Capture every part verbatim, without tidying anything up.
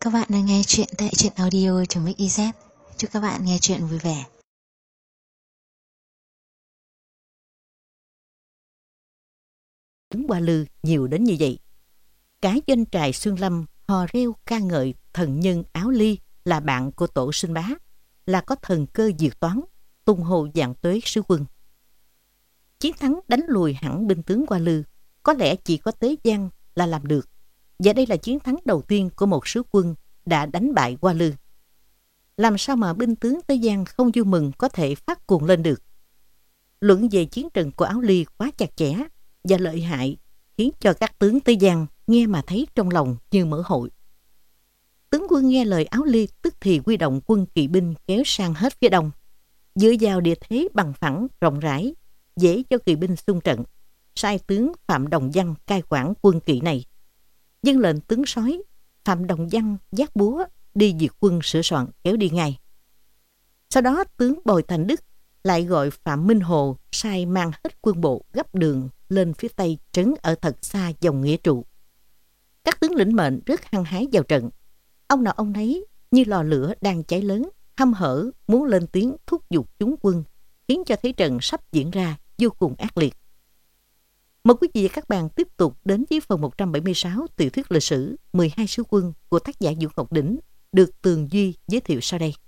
Các bạn đang nghe chuyện tại truyện audio.mix.iz. Chúc các bạn nghe chuyện vui vẻ. Tướng Hoa Lư nhiều đến như vậy. Cả doanh trại Xương Lâm hò reo ca ngợi thần nhân Áo Ly là bạn của tổ sinh bá, là có thần cơ diệt toán, tung hô vạn tuế sứ quân. Chiến thắng đánh lùi hẳn binh tướng Hoa Lư có lẽ chỉ có Tế Giang là làm được, và đây là chiến thắng đầu tiên của một sứ quân đã đánh bại Hoa Lư. Làm sao mà binh tướng Tế Giang không vui mừng có thể phát cuồng lên được? Luận về chiến trận của Áo Ly quá chặt chẽ và lợi hại, khiến cho các tướng Tế Giang nghe mà thấy trong lòng như mở hội. Tướng quân nghe lời Áo Ly tức thì huy động quân kỵ binh kéo sang hết phía đông, dựa vào địa thế bằng phẳng rộng rãi, dễ cho kỵ binh xung trận, sai tướng Phạm Đồng Văn cai quản quân kỵ này. Dâng lệnh tướng soái Phạm Đồng Văn vác búa đi diệt quân sửa soạn kéo đi ngay. Sau đó tướng Bồi Thành Đức lại gọi Phạm Minh Hồ sai mang hết quân bộ gấp đường lên phía tây trấn ở thật xa dòng nghĩa trụ. Các tướng lĩnh mệnh rất hăng hái vào trận. Ông nào ông nấy như lò lửa đang cháy lớn, hăm hở muốn lên tiếng thúc giục chúng quân, khiến cho thế trận sắp diễn ra vô cùng ác liệt. Mời quý vị và các bạn tiếp tục đến với phần một trăm bảy mươi sáu tiểu thuyết lịch sử mười hai sứ quân của tác giả Vũ Ngọc Đỉnh, được Tường Duy giới thiệu sau đây.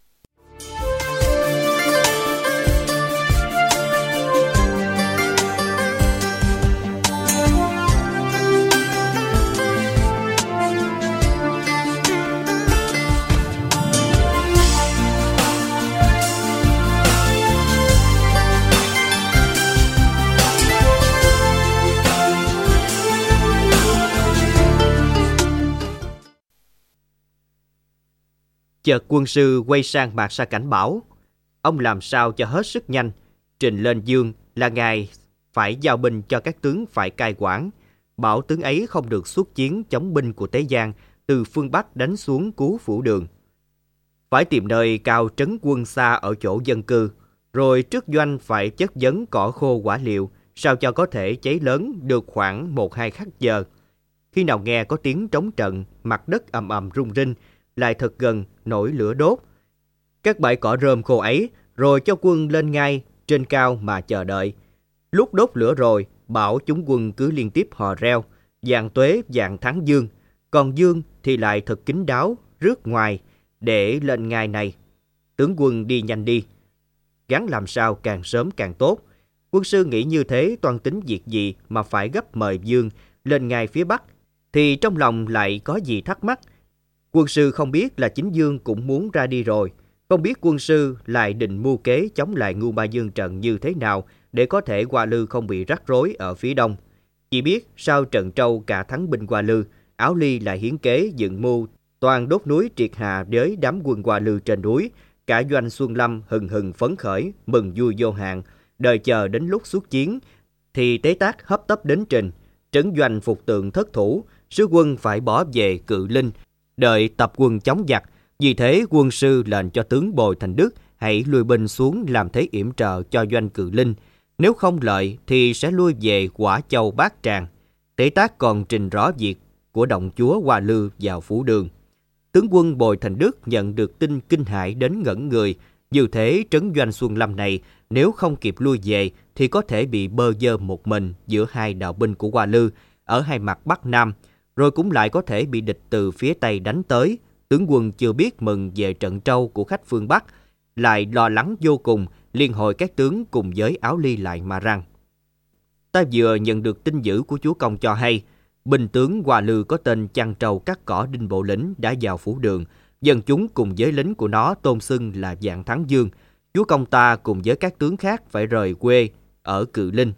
Chợt quân sư quay sang Mạc Sa Cảnh bảo: ông làm sao cho hết sức nhanh, trình lên dương là ngài phải giao binh cho các tướng phải cai quản, bảo tướng ấy không được xuất chiến chống binh của Tế Giang từ phương Bắc đánh xuống cứu Phủ Đường. Phải tìm nơi cao trấn quân xa ở chỗ dân cư, rồi trước doanh phải chất vấn cỏ khô quả liệu, sao cho có thể cháy lớn được khoảng một hai khắc giờ. Khi nào nghe có tiếng trống trận, mặt đất ầm ầm rung rinh, lại thật gần nổi lửa đốt các bãi cỏ rơm khô ấy, rồi cho quân lên ngay trên cao mà chờ đợi. Lúc đốt lửa rồi, bảo chúng quân cứ liên tiếp hò reo vạn tuế vạn thắng dương, còn dương thì lại thật kín đáo rước ngoài để lên ngai này. Tướng quân đi nhanh đi, gắng làm sao càng sớm càng tốt. Quân sư nghĩ như thế toan tính việc gì mà phải gấp mời dương lên ngai phía bắc, thì trong lòng lại có gì thắc mắc. Quân sư không biết là chính dương cũng muốn ra đi rồi, không biết quân sư lại định mưu kế chống lại Ngưu Ma Dương trận như thế nào để có thể Hoa Lư không bị rắc rối ở phía đông. Chỉ biết sau trận trâu cả thắng binh Hoa Lư, Áo Ly lại hiến kế dựng mưu toàn đốt núi triệt hà với đám quân Hoa Lư trên núi. Cả doanh Xuân Lâm hừng hừng phấn khởi, mừng vui vô hạn, đợi chờ đến lúc xuất chiến thì Tế Tác hấp tấp đến trình, trấn doanh phục tượng thất thủ, sứ quân phải bỏ về Cự Linh đợi tập quân chống giặc. Vì thế quân sư lệnh cho tướng Bồi Thành Đức hãy lui binh xuống làm thế yểm trợ cho doanh Cự Linh, nếu không lợi thì sẽ lui về Quả Châu Bát Tràng. Tế Tác còn trình rõ việc của động chúa Hoa Lư vào Phủ Đường. Tướng quân Bồi Thành Đức nhận được tin kinh hãi đến ngẩn người. Như thế trấn doanh Xuân Lâm này nếu không kịp lui về thì có thể bị bơ vơ một mình giữa hai đạo binh của Hoa Lư ở hai mặt Bắc Nam, rồi cũng lại có thể bị địch từ phía Tây đánh tới. Tướng quân chưa biết mừng về trận trâu của khách phương Bắc, lại lo lắng vô cùng, liên hội các tướng cùng với Áo Ly lại mà rằng: ta vừa nhận được tin dữ của chúa công cho hay, binh tướng Hoa Lư có tên chăn trâu cắt cỏ Đinh Bộ Lĩnh đã vào Phủ Đường. Dân chúng cùng với lính của nó tôn xưng là vạn thắng dương. Chúa công ta cùng với các tướng khác phải rời quê ở Cự Linh,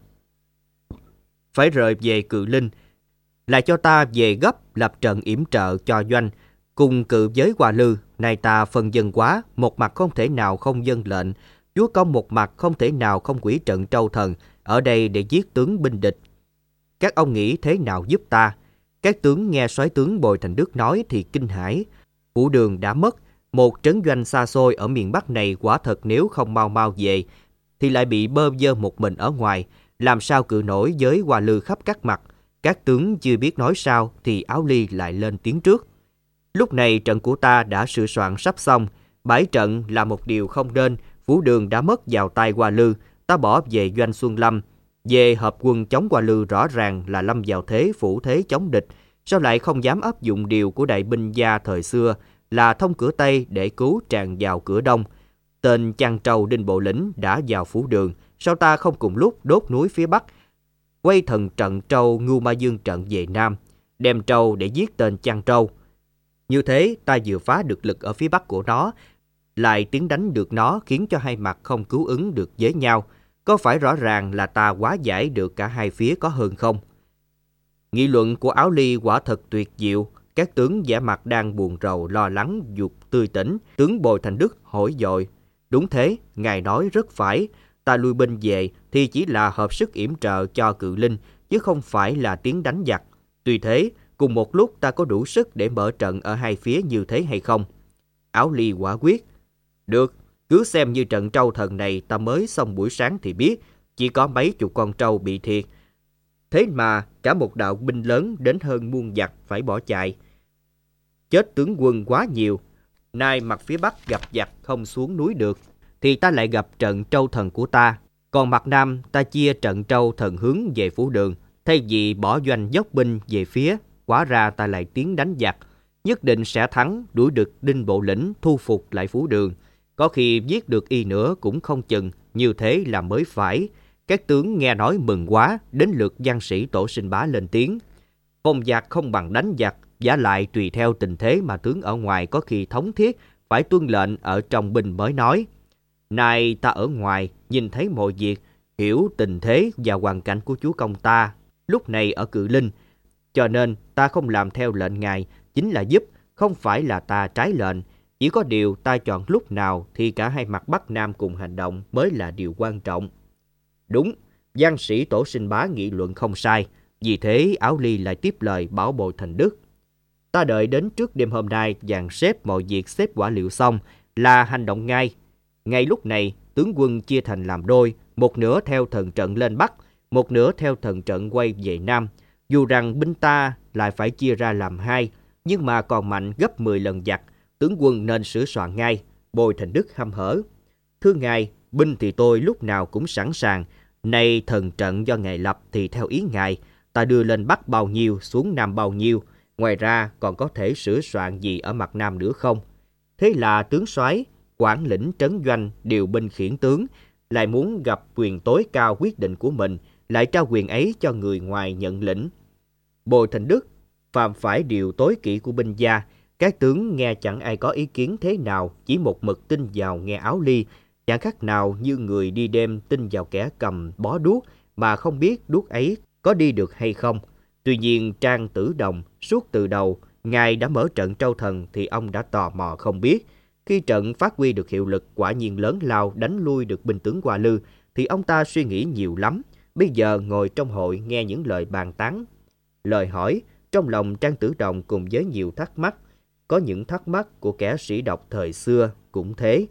phải rời về Cự Linh, lại cho ta về gấp lập trận yểm trợ cho doanh cùng cự với Hoa Lư. Này ta phân dân quá, một mặt không thể nào không dân lệnh, chúa công một mặt không thể nào không quỷ trận trâu thần ở đây để giết tướng binh địch. Các ông nghĩ thế nào giúp ta? Các tướng nghe soái tướng Bồi Thành Đức nói thì kinh hãi. Phủ Đường đã mất, một trấn doanh xa xôi ở miền Bắc này quả thật nếu không mau mau về thì lại bị bơ vơ một mình ở ngoài, làm sao cự nổi với Hoa Lư khắp các mặt. Các tướng chưa biết nói sao thì Áo Ly lại lên tiếng trước: Lúc này trận của ta đã sửa soạn sắp xong, bãi trận là một điều không nên, Phú Đường đã mất vào tay Hoa Lư, ta bỏ về doanh Xuân Lâm. Về hợp quân chống Hoa Lư rõ ràng là lâm vào thế phủ thế chống địch, sao lại không dám áp dụng điều của đại binh gia thời xưa là thông cửa Tây để cứu tràn vào cửa Đông. Tên Chăn Trâu Đinh Bộ Lĩnh đã vào Phú Đường, sao ta không cùng lúc đốt núi phía Bắc, quay thần trận Trâu Ngưu Ma Dương trận về Nam, đem trâu để giết tên Chăn Trâu. Như thế ta vừa phá được lực ở phía Bắc của nó, lại tiến đánh được nó, khiến cho hai mặt không cứu ứng được với nhau. Có phải rõ ràng là ta hóa giải được cả hai phía có hơn không? Nghị luận của Áo Ly quả thật tuyệt diệu. Các tướng vẻ mặt đang buồn rầu lo lắng dục tươi tỉnh. Tướng Bồi Thành Đức hỏi dội: đúng thế, ngài nói rất phải. Ta lui binh về thì chỉ là hợp sức yểm trợ cho Cự Linh, chứ không phải là tiến đánh giặc. Tuy thế, cùng một lúc ta có đủ sức để mở trận ở hai phía như thế hay không? Áo Ly quả quyết: được, cứ xem như trận trâu thần này ta mới xong buổi sáng thì biết, chỉ có mấy chục con trâu bị thiệt. Thế mà cả một đạo binh lớn đến hơn muôn giặc phải bỏ chạy. Chết tướng quân quá nhiều, nay mặt phía Bắc gặp giặc không xuống núi được, thì ta lại gặp trận trâu thần của ta. Còn mặt Nam ta chia trận trâu thần hướng về Phú Đường, thay vì bỏ doanh dốc binh về phía, hóa ra ta lại tiến đánh giặc. Nhất định sẽ thắng, đuổi được Đinh Bộ Lĩnh, thu phục lại Phú Đường. Có khi giết được y nữa cũng không chừng, như thế là mới phải. Các tướng nghe nói mừng quá, đến lượt văn sĩ Tổ Sinh Bá lên tiếng: phong giặc không bằng đánh giặc, vả lại tùy theo tình thế mà tướng ở ngoài có khi thống thiết phải tuân lệnh ở trong binh mới nói. Nay ta ở ngoài, nhìn thấy mọi việc, hiểu tình thế và hoàn cảnh của chúa công ta lúc này ở Cự Linh, cho nên ta không làm theo lệnh ngài, chính là giúp, không phải là ta trái lệnh. Chỉ có điều ta chọn lúc nào thì cả hai mặt Bắc Nam cùng hành động mới là điều quan trọng. Đúng, văn sĩ Tổ Sinh Bá nghị luận không sai. Vì thế Áo Ly lại tiếp lời bảo Bồi Thành Đức: ta đợi đến trước đêm hôm nay dàn xếp mọi việc xếp quả liệu xong là hành động ngay. Ngay lúc này tướng quân chia thành làm đôi, một nửa theo thần trận lên Bắc, một nửa theo thần trận quay về Nam. Dù rằng binh ta lại phải chia ra làm hai, nhưng mà còn mạnh gấp mười lần giặc, tướng quân nên sửa soạn ngay. Bồi Thành Đức hăm hở: thưa ngài, binh thì tôi lúc nào cũng sẵn sàng. Nay thần trận do ngài lập thì theo ý ngài, ta đưa lên Bắc bao nhiêu, xuống Nam bao nhiêu. Ngoài ra còn có thể sửa soạn gì ở mặt Nam nữa không? Thế là tướng soái quản lĩnh trấn doanh, điều binh khiển tướng, lại muốn gặp quyền tối cao quyết định của mình, lại trao quyền ấy cho người ngoài nhận lĩnh. Bồi Thành Đức phạm phải điều tối kỵ của binh gia. Các tướng nghe chẳng ai có ý kiến thế nào, chỉ một mực tin vào nghe Áo Ly, chẳng khác nào như người đi đêm tin vào kẻ cầm bó đuốc mà không biết đuốc ấy có đi được hay không. Tuy nhiên Trang Tử Đồng suốt từ đầu ngài đã mở trận trâu thần thì ông đã tò mò không biết. Khi trận phát huy được hiệu lực quả nhiên lớn lao đánh lui được binh tướng Hoa Lư thì ông ta suy nghĩ nhiều lắm. Bây giờ ngồi trong hội nghe những lời bàn tán, lời hỏi, trong lòng Trang Tử Đồng cùng với nhiều thắc mắc. Có những thắc mắc của kẻ sĩ đọc thời xưa cũng thế,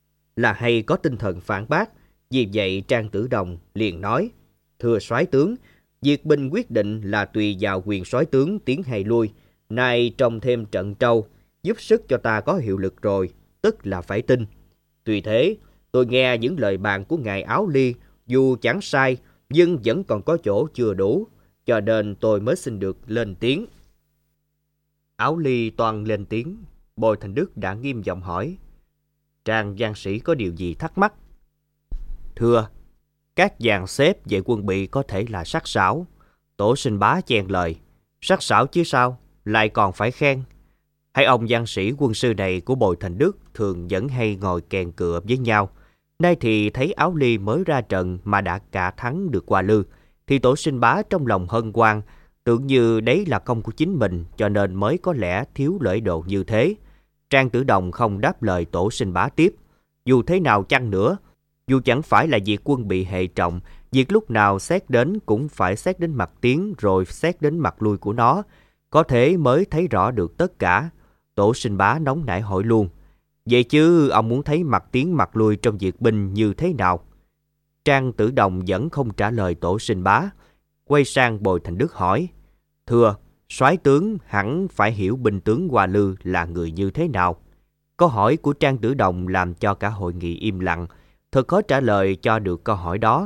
là hay có tinh thần phản bác. Vì vậy Trang Tử Đồng liền nói: thưa soái tướng, việc binh quyết định là tùy vào quyền soái tướng tiến hay lui. Nay trông thêm trận trâu giúp sức cho ta có hiệu lực rồi, tức là phải tin. Tuy thế, tôi nghe những lời bàn của ngài Áo Ly dù chẳng sai, nhưng vẫn còn có chỗ chưa đủ, cho nên tôi mới xin được lên tiếng. Áo Ly toan lên tiếng, Bồi Thành Đức đã nghiêm giọng hỏi: Trang văn sĩ có điều gì thắc mắc? Thưa, các dàn xếp về quân bị có thể là sắc sảo. Tổ Sinh Bá chen lời: sắc sảo chứ sao, lại còn phải khen. Hai ông văn sĩ quân sư này của Bồi Thành Đức thường vẫn hay ngồi kèn cựa với nhau. Nay thì thấy Áo Ly mới ra trận mà đã cả thắng được Hoa Lư, thì Tổ Sinh Bá trong lòng hân hoan, tưởng như đấy là công của chính mình, cho nên mới có lẽ thiếu lễ độ như thế. Trang Tử Đồng không đáp lời Tổ Sinh Bá tiếp. Dù thế nào chăng nữa, dù chẳng phải là việc quân bị hệ trọng, việc lúc nào xét đến cũng phải xét đến mặt tiến rồi xét đến mặt lui của nó, có thể mới thấy rõ được tất cả. Tổ Sinh Bá nóng nảy hỏi luôn: vậy chứ ông muốn thấy mặt tiến mặt lui trong việc binh như thế nào? Trang Tử Đồng vẫn không trả lời Tổ Sinh Bá, quay sang Bồi Thành Đức hỏi: thưa, Soái tướng hẳn phải hiểu binh tướng Hoa Lư là người như thế nào. Câu hỏi của Trang Tử Đồng làm cho cả hội nghị im lặng, thật khó trả lời cho được câu hỏi đó.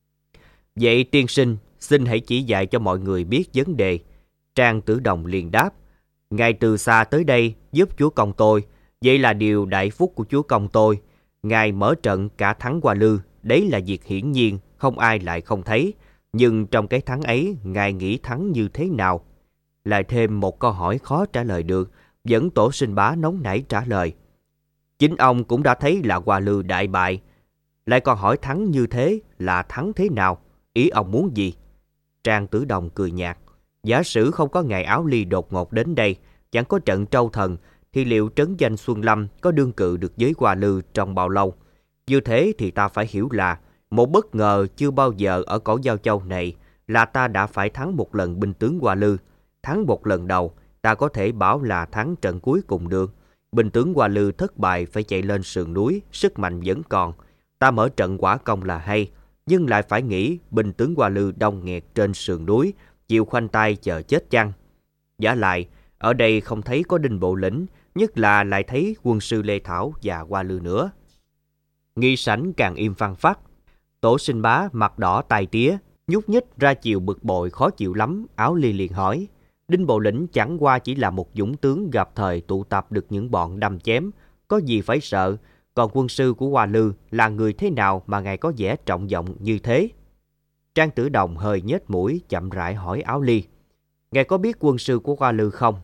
Vậy tiên sinh, xin hãy chỉ dạy cho mọi người biết vấn đề. Trang Tử Đồng liền đáp, ngài từ xa tới đây giúp chúa công tôi, vậy là điều đại phúc của chúa công tôi. Ngài mở trận cả thắng Hoa Lư, đấy là việc hiển nhiên, không ai lại không thấy. Nhưng trong cái thắng ấy, ngài nghĩ thắng như thế nào? Lại thêm một câu hỏi khó trả lời được, vẫn Tổ Sinh Bá nóng nảy trả lời. Chính ông cũng đã thấy là Hoa Lư đại bại, lại còn hỏi thắng như thế là thắng thế nào? Ý ông muốn gì? Trang Tử Đồng cười nhạt. Giả sử không có ngày Áo Ly đột ngột đến đây, chẳng có trận Trâu Thần, thì liệu trấn danh Xuân Lâm có đương cự được với Hoa Lư trong bao lâu? Như thế thì ta phải hiểu là một bất ngờ chưa bao giờ ở cổ Giao Châu này là ta đã phải thắng một lần binh tướng Hoa Lư. Thắng một lần đầu, ta có thể bảo là thắng trận cuối cùng được. Binh tướng Hoa Lư thất bại phải chạy lên sườn núi, sức mạnh vẫn còn. Ta mở trận quả công là hay, nhưng lại phải nghĩ binh tướng Hoa Lư đông nghẹt trên sườn núi, chịu khoanh tay chờ chết chăng? Giả lại, ở đây không thấy có Đinh Bộ Lĩnh, nhất là lại thấy quân sư Lê Thảo và Hoa Lư nữa. Nghi sảnh càng im phăng phắc. Tổ Sinh Bá mặt đỏ tai tía, nhúc nhích ra chiều bực bội khó chịu lắm. Áo Ly liền hỏi, Đinh Bộ Lĩnh chẳng qua chỉ là một dũng tướng gặp thời tụ tập được những bọn đâm chém, có gì phải sợ? Còn quân sư của Hoa Lư là người thế nào mà ngài có vẻ trọng vọng như thế? Trang Tử Đồng hơi nhếch mũi chậm rãi hỏi Áo Ly, ngài có biết quân sư của Hoa Lư không?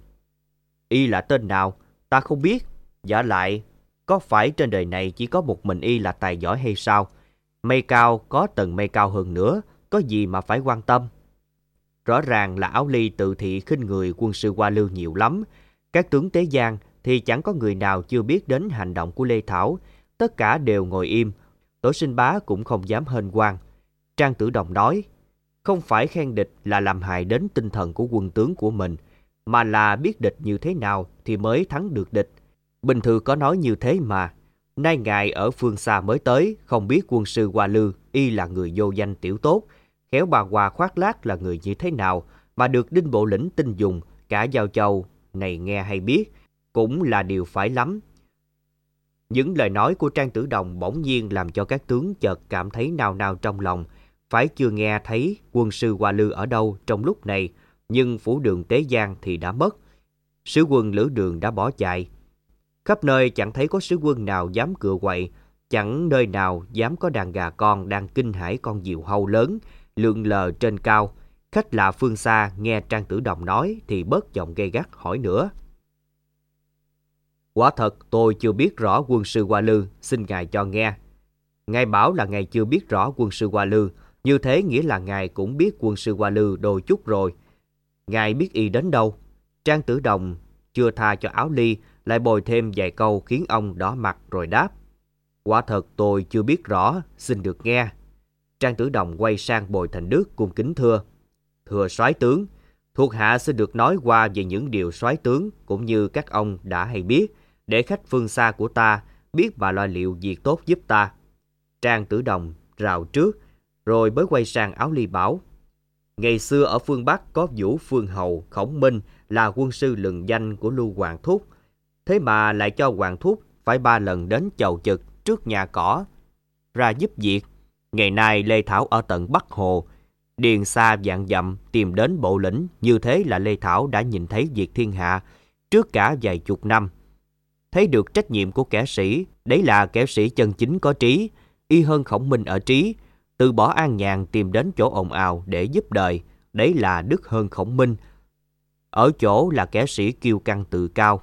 Y là tên nào? Ta không biết. Giả lại, có phải trên đời này chỉ có một mình y là tài giỏi hay sao? Mây cao có tầng mây cao hơn nữa, có gì mà phải quan tâm? Rõ ràng là Áo Ly tự thị khinh người quân sư Hoa Lư nhiều lắm. Các tướng Tế Giang thì chẳng có người nào chưa biết đến hành động của Lê Thảo. Tất cả đều ngồi im. Tổ Sinh Bá cũng không dám hênh hoang. Trang Tử Đồng nói, không phải khen địch là làm hại đến tinh thần của quân tướng của mình, mà là biết địch như thế nào thì mới thắng được địch. Bình thư có nói như thế mà. Nay ngài ở phương xa mới tới, không biết quân sư Hoa Lư y là người vô danh tiểu tốt, khéo bà Hòa khoác lác là người như thế nào, mà được Đinh Bộ Lĩnh tin dùng, cả Giao Châu này nghe hay biết, cũng là điều phải lắm. Những lời nói của Trang Tử Đồng bỗng nhiên làm cho các tướng chợt cảm thấy nao nao trong lòng. Phải chưa nghe thấy quân sư Hoa Lư ở đâu trong lúc này, nhưng phủ đường Tế Giang thì đã mất. Sứ quân Lữ Đường đã bỏ chạy. Khắp nơi chẳng thấy có sứ quân nào dám cựa quậy, chẳng nơi nào dám có đàn gà con đang kinh hãi con diều hâu lớn, lượn lờ trên cao. Khách lạ phương xa nghe Trang Tử Đồng nói thì bớt giọng gay gắt hỏi nữa. Quả thật tôi chưa biết rõ quân sư Hoa Lư, xin ngài cho nghe. Ngài bảo là ngài chưa biết rõ quân sư Hoa Lư, như thế nghĩa là ngài cũng biết quân sư Hoa Lư đôi chút rồi. Ngài biết y đến đâu? Trang Tử Đồng chưa tha cho Áo Ly, lại bồi thêm vài câu khiến ông đỏ mặt rồi đáp. Quả thật tôi chưa biết rõ, xin được nghe. Trang Tử Đồng quay sang Bồi Thành Đức cung kính thưa. Thưa soái tướng, thuộc hạ xin được nói qua về những điều soái tướng cũng như các ông đã hay biết, để khách phương xa của ta biết mà lo liệu việc tốt giúp ta. Trang Tử Đồng rào trước, rồi mới quay sang Áo Ly bảo. Ngày xưa ở phương Bắc có Vũ Phương Hầu, Khổng Minh là quân sư lừng danh của Lưu Hoàng Thúc. Thế mà lại cho Hoàng Thúc phải ba lần đến chầu trực trước nhà cỏ ra giúp việc. Ngày nay Lê Thảo ở tận Bắc Hồ, điền xa vạn dặm tìm đến Bộ Lĩnh, như thế là Lê Thảo đã nhìn thấy việc thiên hạ trước cả vài chục năm. Thấy được trách nhiệm của kẻ sĩ, đấy là kẻ sĩ chân chính có trí, y hơn Khổng Minh ở trí, từ bỏ an nhàn tìm đến chỗ ồn ào để giúp đời, đấy là đức hơn Khổng Minh, ở chỗ là kẻ sĩ kiêu căng tự cao.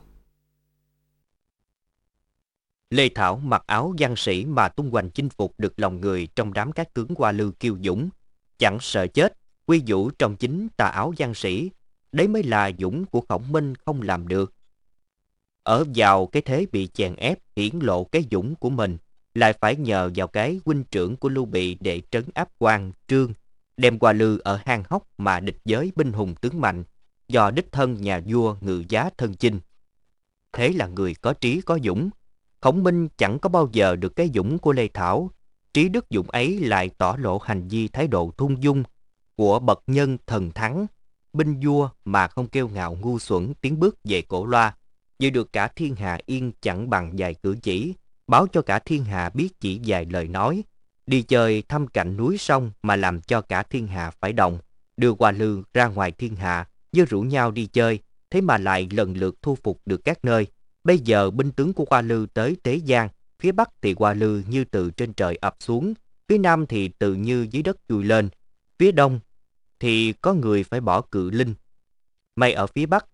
Lê Thảo mặc áo văn sĩ mà tung hoành chinh phục được lòng người trong đám các tướng Hoa Lư kiêu dũng, chẳng sợ chết, quy vũ trong chính tà áo văn sĩ, đấy mới là dũng của Khổng Minh không làm được. Ở vào cái thế bị chèn ép hiển lộ cái dũng của mình, lại phải nhờ vào cái huynh trưởng của Lưu Bị để trấn áp Quan, Trương, đem Hoa Lư ở hang hốc mà địch giới binh hùng tướng mạnh, do đích thân nhà vua ngự giá thân chinh. Thế là người có trí có dũng. Khổng Minh chẳng có bao giờ được cái dũng của Lê Thảo. Trí đức dũng ấy lại tỏ lộ hành vi thái độ thung dung của bậc nhân thần thắng. binh vua mà không kiêu ngạo ngu xuẩn tiến bước về cổ loa, giữ được cả thiên hạ yên chẳng bằng vài cử chỉ, báo cho cả thiên hạ biết chỉ vài lời nói, đi chơi thăm cảnh núi sông mà làm cho cả thiên hạ phải động, đưa Hoa Lư ra ngoài thiên hạ, như rủ nhau đi chơi, thế mà lại lần lượt thu phục được các nơi. Bây giờ binh tướng của Hoa Lư tới Tế Giang, phía bắc thì Hoa Lư như từ trên trời ập xuống, phía nam thì tự như dưới đất chui lên, phía đông thì có người phải bỏ Cự Linh. May ở phía bắc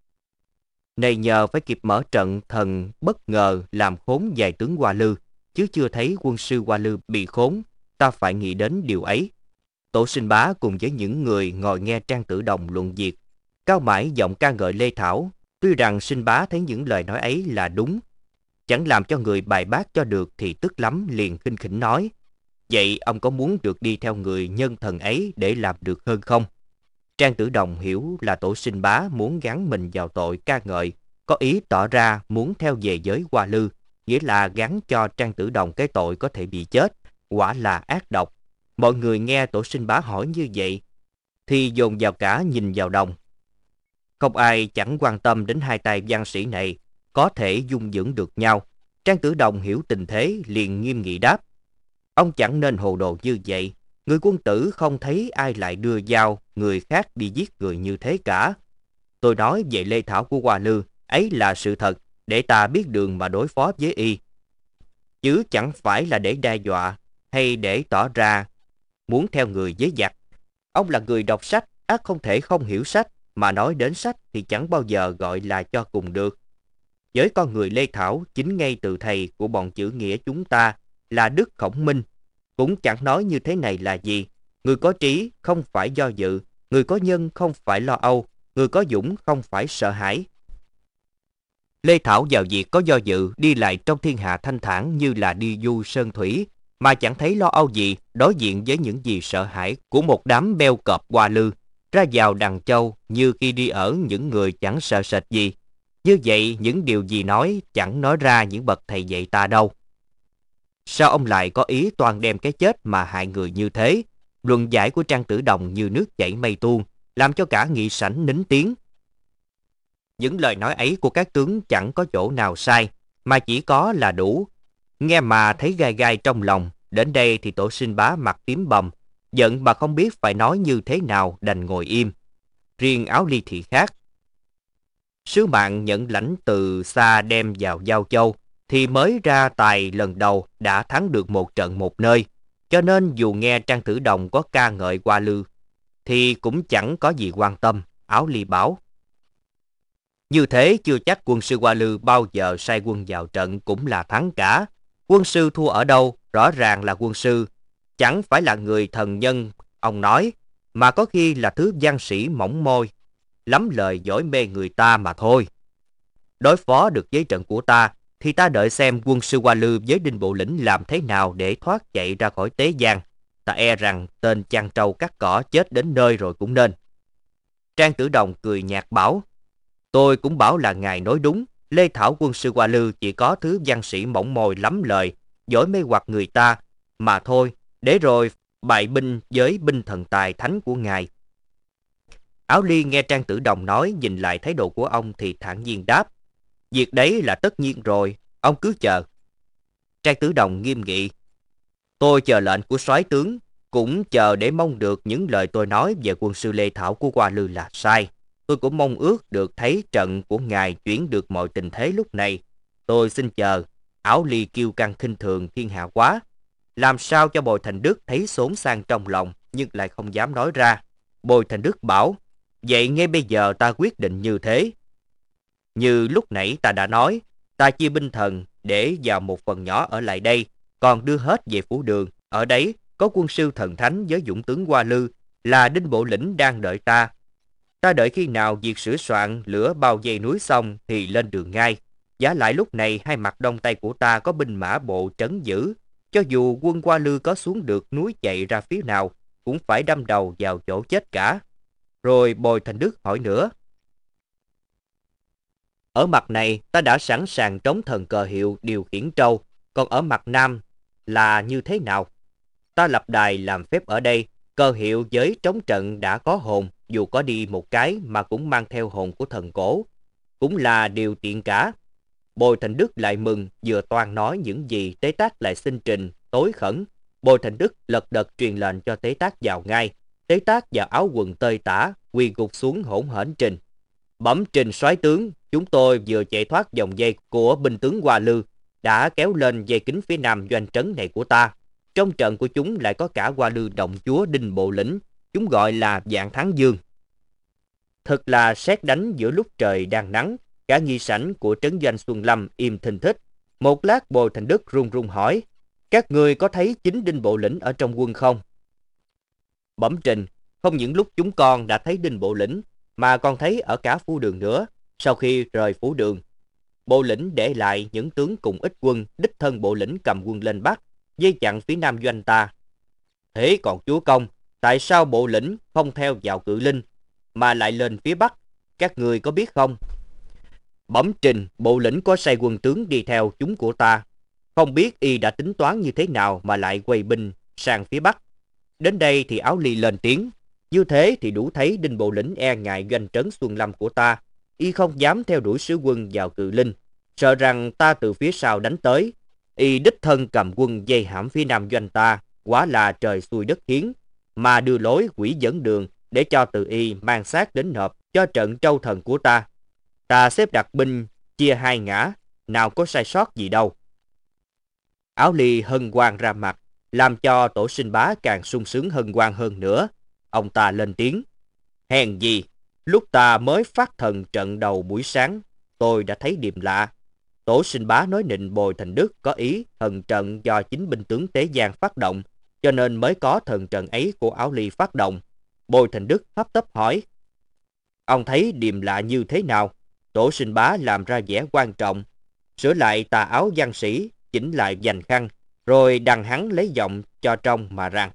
này nhờ phải kịp mở trận thần bất ngờ làm khốn vài tướng Hoa Lư, chứ chưa thấy quân sư Hoa Lư bị khốn, ta phải nghĩ đến điều ấy. Tổ Sinh Bá cùng với những người ngồi nghe Trang Tử Đồng luận việc, cao mãi giọng ca ngợi Lê Thảo, tuy rằng Sinh Bá thấy những lời nói ấy là đúng, chẳng làm cho người bài bác cho được thì tức lắm, liền khinh khỉnh nói: vậy ông có muốn được đi theo người nhân thần ấy để làm được hơn không? Trang Tử Đồng hiểu là Tổ Sinh Bá muốn gắn mình vào tội ca ngợi, có ý tỏ ra muốn theo về giới Hoa Lư, nghĩa là gắn cho Trang Tử Đồng cái tội có thể bị chết, quả là ác độc. Mọi người nghe Tổ Sinh Bá hỏi như vậy thì dồn vào cả nhìn vào Đồng. Không ai chẳng quan tâm đến hai tay văn sĩ này có thể dung dưỡng được nhau. Trang Tử Đồng hiểu tình thế, liền nghiêm nghị đáp: ông chẳng nên hồ đồ như vậy. Người quân tử không thấy ai lại đưa dao người khác đi giết người như thế cả. Tôi nói về Lê Thảo của Hoa Lư, ấy là sự thật, để ta biết đường mà đối phó với y, chứ chẳng phải là để đe dọa hay để tỏ ra muốn theo người với giặc. Ông là người đọc sách, ắt không thể không hiểu sách, mà nói đến sách thì chẳng bao giờ gọi là cho cùng được. Với con người Lê Thảo, chính ngay từ thầy của bọn chữ nghĩa chúng ta là Đức Khổng Minh cũng chẳng nói như thế này là gì. Người có trí không phải do dự, người có nhân không phải lo âu, người có dũng không phải sợ hãi. Lê Thảo vào việc có do dự, đi lại trong thiên hạ thanh thản như là đi du sơn thủy, mà chẳng thấy lo âu gì đối diện với những gì sợ hãi của một đám beo cọp Hoa Lư, ra vào Đằng Châu như khi đi ở những người chẳng sợ sệt gì. Như vậy những điều gì nói chẳng nói ra những bậc thầy dạy ta đâu. Sao ông lại có ý toàn đem cái chết mà hại người như thế? Luận giải của Trang Tử Đồng như nước chảy mây tuôn, làm cho cả nghị sảnh nín tiếng. Những lời nói ấy của các tướng chẳng có chỗ nào sai, mà chỉ có là đủ. Nghe mà thấy gai gai trong lòng. Đến đây thì Tổ Sinh Bá mặt tím bầm, giận mà không biết phải nói như thế nào, đành ngồi im. Riêng Áo Ly thì khác. Sứ mạng nhận lãnh từ xa đem vào Giao Châu, thì mới ra tài lần đầu đã thắng được một trận một nơi, cho nên dù nghe Trang Tử Đồng có ca ngợi Hoa Lư thì cũng chẳng có gì quan tâm. Áo Ly bảo: như thế chưa chắc quân sư Hoa Lư bao giờ sai quân vào trận cũng là thắng cả. Quân sư thua ở đâu, rõ ràng là quân sư chẳng phải là người thần nhân ông nói, mà có khi là thứ văn sĩ mỏng môi, lắm lời dõi mê người ta mà thôi. Đối phó được với trận của ta thì ta đợi xem quân sư Hoa Lư với Đinh Bộ Lĩnh làm thế nào để thoát chạy ra khỏi Tế Giang. Ta e rằng tên chăn trâu cắt cỏ chết đến nơi rồi cũng nên. Trang Tử Đồng cười nhạt bảo: tôi cũng bảo là ngài nói đúng. Lê Thảo quân sư Hoa Lư chỉ có thứ văn sĩ mỏng môi lắm lời, dõi mê hoặc người ta mà thôi, để rồi bại binh với binh thần tài thánh của ngài. Áo Ly nghe Trang Tử Đồng nói, nhìn lại thái độ của ông thì thản nhiên đáp: việc đấy là tất nhiên rồi, ông cứ chờ. Trang Tử Đồng nghiêm nghị: tôi chờ lệnh của soái tướng, cũng chờ để mong được những lời tôi nói về quân sư Lê Thảo của Hoa Lư là sai. Tôi cũng mong ước được thấy trận của ngài chuyển được mọi tình thế lúc này. Tôi xin chờ. Áo Ly kiêu căng khinh thường thiên hạ quá, làm sao cho Bồi Thành Đức thấy xốn sang trong lòng, nhưng lại không dám nói ra. Bồi Thành Đức bảo: vậy ngay bây giờ ta quyết định như thế. Như lúc nãy ta đã nói, ta chia binh thần để vào một phần nhỏ ở lại đây, còn đưa hết về Phủ Đường. Ở đấy có quân sư thần thánh với dũng tướng Hoa Lư là Đinh Bộ Lĩnh đang đợi ta. Ta đợi khi nào việc sửa soạn lửa bao vây núi xong thì lên đường ngay. Vả lại lúc này hai mặt đông tây của ta có binh mã bộ trấn giữ, cho dù quân Hoa Lư có xuống được núi chạy ra phía nào cũng phải đâm đầu vào chỗ chết cả. Rồi Bồi Thành Đức hỏi nữa: ở mặt này ta đã sẵn sàng trống thần cờ hiệu điều khiển trâu, còn ở mặt nam là như thế nào? Ta lập đài làm phép ở đây, cờ hiệu với trống trận đã có hồn, dù có đi một cái mà cũng mang theo hồn của thần cổ, cũng là điều tiện cả. Bồi Thành Đức lại mừng, vừa toan nói những gì Tế Tác lại xin trình tối khẩn. Bồi Thành Đức lật đật truyền lệnh cho Tế Tác vào ngay. Tế Tác vào áo quần tơi tả, quỳ gục xuống hỗn hển trình: Bẩm trình soái tướng, chúng tôi vừa chạy thoát vòng dây của binh tướng Hoa Lư, đã kéo lên dây kính phía nam doanh trấn này của ta. Trong trận của chúng lại có cả Hoa Lư động chúa Đinh Bộ Lĩnh, chúng gọi là Vạn Thắng Dương. Thật là sét đánh giữa lúc trời đang nắng. Cả nghi sảnh của trấn doanh Xuân Lâm im thình thích. Một lát Bồi Thành Đức run run hỏi: Các ngươi có thấy chính Đinh Bộ Lĩnh ở trong quân không? Bẩm trình, không những lúc chúng con đã thấy Đinh Bộ Lĩnh, mà còn thấy ở cả phủ đường nữa. Sau khi rời phủ đường, Bộ Lĩnh để lại những tướng cùng ít quân, đích thân Bộ Lĩnh cầm quân lên Bắc, dây chặn phía nam doanh ta. Thế còn chúa công, tại sao Bộ Lĩnh không theo vào Cự Linh, mà lại lên phía Bắc? Các ngươi có biết không? Bẩm trình, Bộ Lĩnh có sai quân tướng đi theo chúng của ta. Không biết y đã tính toán như thế nào mà lại quay binh sang phía Bắc. Đến đây thì Áo Ly lên tiếng: Như thế thì đủ thấy Đinh Bộ Lĩnh e ngại doanh trấn Xuân Lâm của ta. Y không dám theo đuổi sứ quân vào Cự Linh, sợ rằng ta từ phía sau đánh tới. Y đích thân cầm quân dây hãm phía nam doanh ta, quả là trời xui đất khiến, mà đưa lối quỷ dẫn đường để cho từ y mang xác đến nộp cho trận Trâu Thần của ta. Ta xếp đặt binh chia hai ngã, nào có sai sót gì đâu. Áo Ly hân hoan ra mặt, làm cho Tổ Sinh Bá càng sung sướng hân hoan hơn nữa. Ông ta lên tiếng: Hèn gì, lúc ta mới phát thần trận đầu buổi sáng, tôi đã thấy điềm lạ. Tổ Sinh Bá nói nịnh Bồi Thành Đức có ý thần trận do chính binh tướng Tế Giang phát động, cho nên mới có thần trận ấy của Áo Ly phát động. Bồi Thành Đức hấp tấp hỏi: Ông thấy điềm lạ như thế nào? Tổ Sinh Bá làm ra vẻ quan trọng, sửa lại tà áo văn sĩ, chỉnh lại vành khăn, rồi đằng hắn lấy giọng cho trong mà rằng: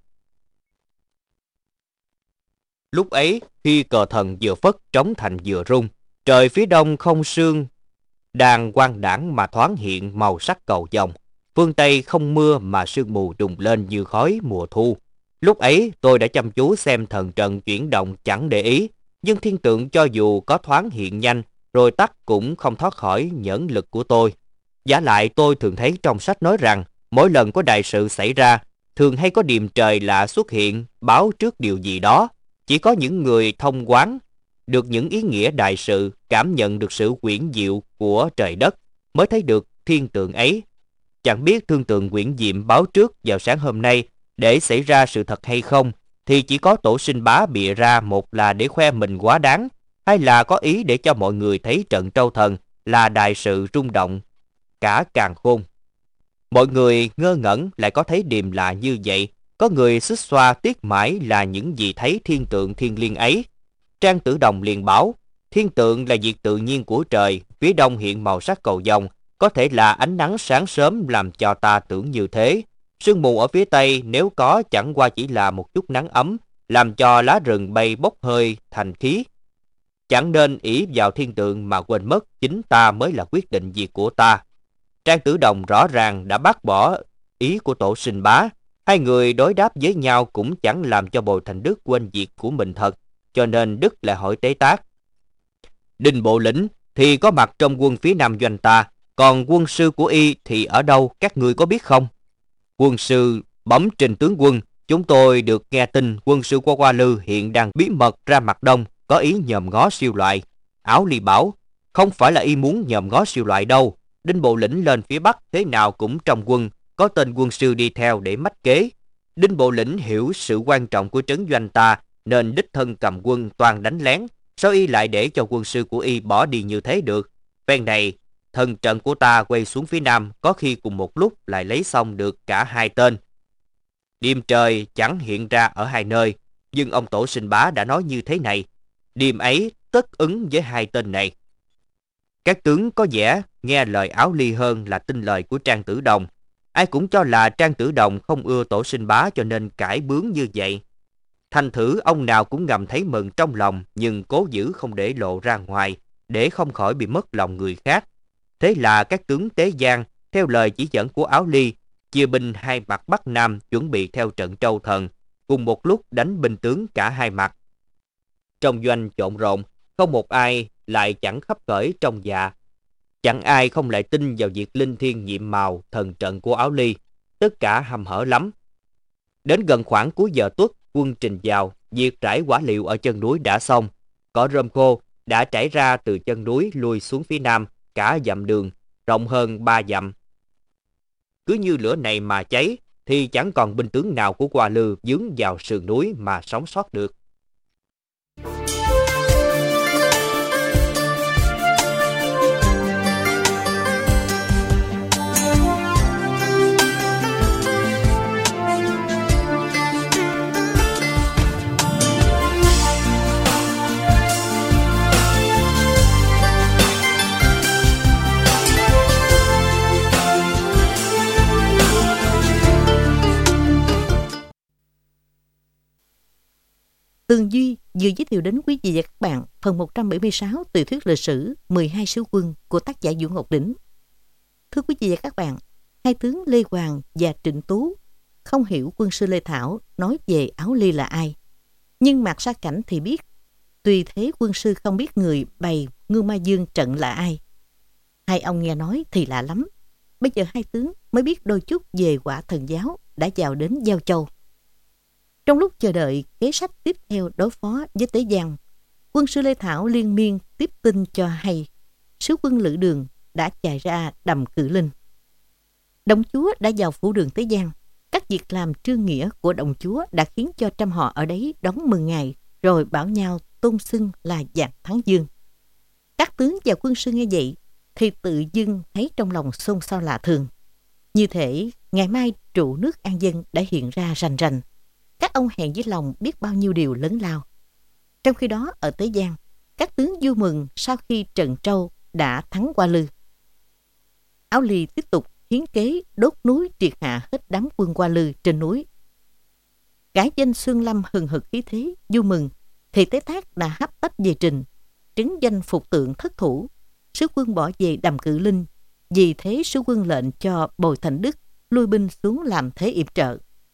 Lúc ấy, khi cờ thần vừa phất trống thành vừa rung, trời phía đông không sương, đang quang đãng mà thoáng hiện màu sắc cầu vồng. Phương Tây không mưa mà sương mù đùng lên như khói mùa thu. Lúc ấy tôi đã chăm chú xem thần trận chuyển động chẳng để ý, nhưng thiên tượng cho dù có thoáng hiện nhanh rồi tắt cũng không thoát khỏi nhẫn lực của tôi. Giả lại tôi thường thấy trong sách nói rằng mỗi lần có đại sự xảy ra, thường hay có điềm trời lạ xuất hiện báo trước điều gì đó. Chỉ có những người thông quán được những ý nghĩa đại sự, cảm nhận được sự quyển diệu của trời đất mới thấy được thiên tượng ấy. Chẳng biết thương tượng quyển diệm báo trước vào sáng hôm nay để xảy ra sự thật hay không, thì chỉ có Tổ Sinh Bá bịa ra, một là để khoe mình quá đáng, hay là có ý để cho mọi người thấy trận Trâu Thần là đại sự rung động cả càn khôn. Mọi người ngơ ngẩn lại có thấy điềm lạ như vậy. Có người xích xoa tiếc mãi là những gì thấy thiên tượng thiên liêng ấy. Trang Tử Đồng liền bảo: Thiên tượng là việc tự nhiên của trời, phía đông hiện màu sắc cầu vồng, có thể là ánh nắng sáng sớm làm cho ta tưởng như thế. Sương mù ở phía tây nếu có chẳng qua chỉ là một chút nắng ấm, làm cho lá rừng bay bốc hơi thành khí. Chẳng nên ỷ vào thiên tượng mà quên mất chính ta mới là quyết định việc của ta. Trang Tử Đồng rõ ràng đã bác bỏ ý của Tổ Sinh Bá. Hai người đối đáp với nhau cũng chẳng làm cho Bồi Thành Đức quên việc của mình thật, cho nên Đức lại hỏi Tế Tác: Đinh Bộ Lĩnh thì có mặt trong quân phía nam doanh ta, còn quân sư của y thì ở đâu, các ngươi có biết không? Quân sư bẩm trình tướng quân, chúng tôi được nghe tin quân sư của Hoa Lư hiện đang bí mật ra mặt đông, có ý nhòm ngó siêu loại. Áo Ly bảo: Không phải là y muốn nhòm ngó siêu loại đâu. Đinh Bộ Lĩnh lên phía bắc thế nào cũng trong quân, có tên quân sư đi theo để mách kế. Đinh Bộ Lĩnh hiểu sự quan trọng của trấn doanh ta, nên đích thân cầm quân toàn đánh lén. Sao y lại để cho quân sư của y bỏ đi như thế được? Phen này, thần trận của ta quay xuống phía nam, có khi cùng một lúc lại lấy xong được cả hai tên. Điềm trời chẳng hiện ra ở hai nơi, nhưng ông Tổ Sinh Bá đã nói như thế này. Điềm ấy tất ứng với hai tên này. Các tướng có vẻ nghe lời Áo Ly hơn là tin lời của Trang Tử Đồng. Ai cũng cho là Trang Tử Đồng không ưa Tổ Sinh Bá cho nên cãi bướng như vậy. Thành thử ông nào cũng ngầm thấy mừng trong lòng, nhưng cố giữ không để lộ ra ngoài, để không khỏi bị mất lòng người khác. Thế là các tướng Tế Giang, theo lời chỉ dẫn của Áo Ly, chia binh hai mặt Bắc Nam chuẩn bị theo trận Trâu Thần, cùng một lúc đánh binh tướng cả hai mặt. Trong doanh trộn rộn, không một ai lại chẳng khấp khởi trong dạ. Chẳng ai không lại tin vào việc linh thiêng nhiệm màu thần trận của Áo Ly. Tất cả hăm hở lắm. Đến gần khoảng cuối giờ tuất, quân trình vào, việc trải quả liệu ở chân núi đã xong. Cỏ rơm khô đã trải ra từ chân núi lui xuống phía nam, cả dặm đường, rộng hơn ba dặm. Cứ như lửa này mà cháy, thì chẳng còn binh tướng nào của Hoa Lư vướng vào sườn núi mà sống sót được. Tường Duy vừa giới thiệu đến quý vị và các bạn phần một trăm bảy mươi sáu tiểu thuyết lịch sử mười hai sứ quân của tác giả Vũ Ngọc Đỉnh. Thưa quý vị và các bạn, hai tướng Lê Hoàng và Trịnh Tú không hiểu quân sư Lê Thảo nói về Áo Ly là ai. Nhưng Mạc Sa Cảnh thì biết, tuy thế quân sư không biết người bày Ngưu Ma Dương trận là ai. Hai ông nghe nói thì lạ lắm. Bây giờ hai tướng mới biết đôi chút về quả thần giáo đã vào đến Giao Châu. Trong lúc chờ đợi kế sách tiếp theo đối phó với Tế Giang, quân sư Lê Thảo liên miên tiếp tin cho hay sứ quân Lữ Đường đã chạy ra đầm Cự Linh. Đồng chúa đã vào phủ đường Tế Giang. Các việc làm trương nghĩa của đồng chúa đã khiến cho trăm họ ở đấy đón mừng ngày, rồi bảo nhau tôn xưng là Vạn Thắng Dương. Các tướng và quân sư nghe vậy thì tự dưng thấy trong lòng xôn xao lạ thường. Như thể ngày mai trụ nước an dân đã hiện ra rành rành. Các ông hẹn với lòng biết bao nhiêu điều lớn lao. Trong khi đó ở Tế Giang, các tướng vui mừng sau khi Trần Trâu đã thắng Hoa Lư. Áo Ly tiếp tục hiến kế đốt núi triệt hạ hết đám quân Hoa Lư trên núi. Cả danh Xuân Lâm hừng hực khí thế vui mừng thì Tế Thác đã hấp tấp về trình, trấn danh phục tượng thất thủ. Sứ quân bỏ về đầm Cự Linh. Vì thế sứ quân lệnh cho Bồi Thành Đức lui binh xuống làm thế yểm trợ.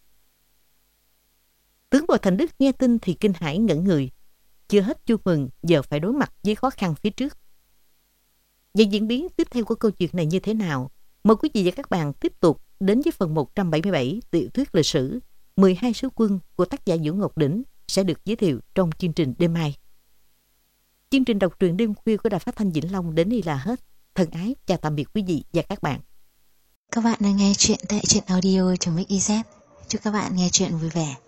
Tướng Bồi Thành Đức nghe tin thì kinh hãi ngẩn người. Chưa hết vui mừng, giờ phải đối mặt với khó khăn phía trước. Về diễn biến tiếp theo của câu chuyện này như thế nào? Mời quý vị và các bạn tiếp tục đến với phần một trăm bảy mươi bảy tiểu thuyết lịch sử mười hai sứ quân của tác giả Vũ Ngọc Đỉnh sẽ được giới thiệu trong chương trình đêm mai. Chương trình đọc truyện đêm khuya của Đài Phát thanh Vĩnh Long đến đây là hết. Thân ái chào tạm biệt quý vị và các bạn. Các bạn đang nghe chuyện tại truyện audio chấm ích i zét. Chúc các bạn nghe chuyện vui vẻ.